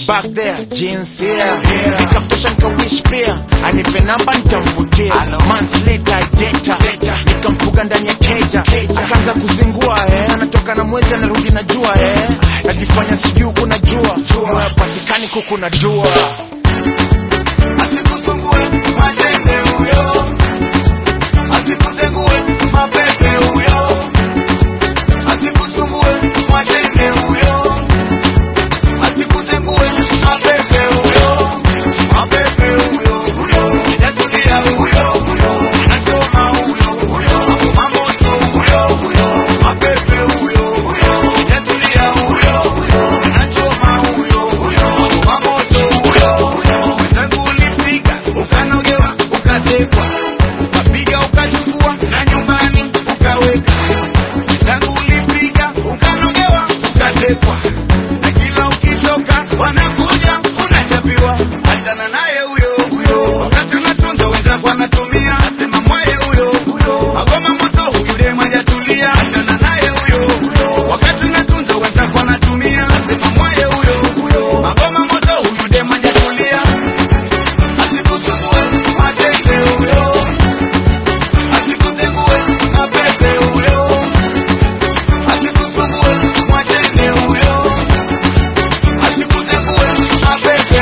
back there jeans here nikakutosha nikawish pia anipe namba nitamvutia months later data nikamfuga ndani ya keja akaanza kuzingua anatoka na mwezi anarudi na jua najifanya sijui kuna jua patikani kuku na dua asikusumbue majembe huyo asikuzengue mapepe huyo asikusumbue majembe huyo asikuzengue mapepe huyo yatulia huyo anachoma huyo mamoto huyo mapepe huyo yatulia huyo anachoma huyo mamoto huyo zangu ulipiga ukanogewa ukatekwa ukapiga ukachukua na nyumbani ukaweka zangu ulipiga ukanogewa ukatekwa na kila ukitoka wanakuja unachapiwa achana naye huyo wakati unatunza wenzako anatumia asema mwaye huyo magoma moto huyu dema hajatulia achana naye huyo wakati unatunza wenzako anatumia asema mwaye huyo magoma moto huyu dema hajatulia asikusumbue majembe huyo asikuzengue mapepe huyo asikusumbue majembe huyo asikuzengue mapepe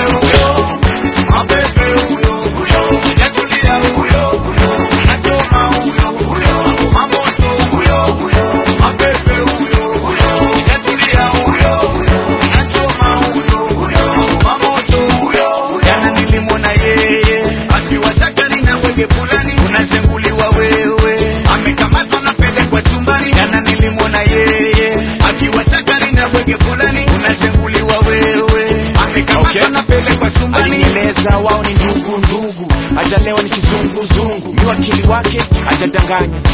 huyo yatulia huyo anachoma huyo mamoto huyo mapepe huyo yatulia huyo anachoma huyo mamoto huyo jana nilimwona yeye akiwa sakari na wege fulani unazenguliwa wewe amekamatwa na pelekwa chumbani jana nilimwona yeye akiwa sakari na wege fulani unazenguliwa wewe amekamatwa na pelekwa chumbani alinieleza wao ni ndugu hajalewa ni kizunguzungu mi wakili wake hajadanganya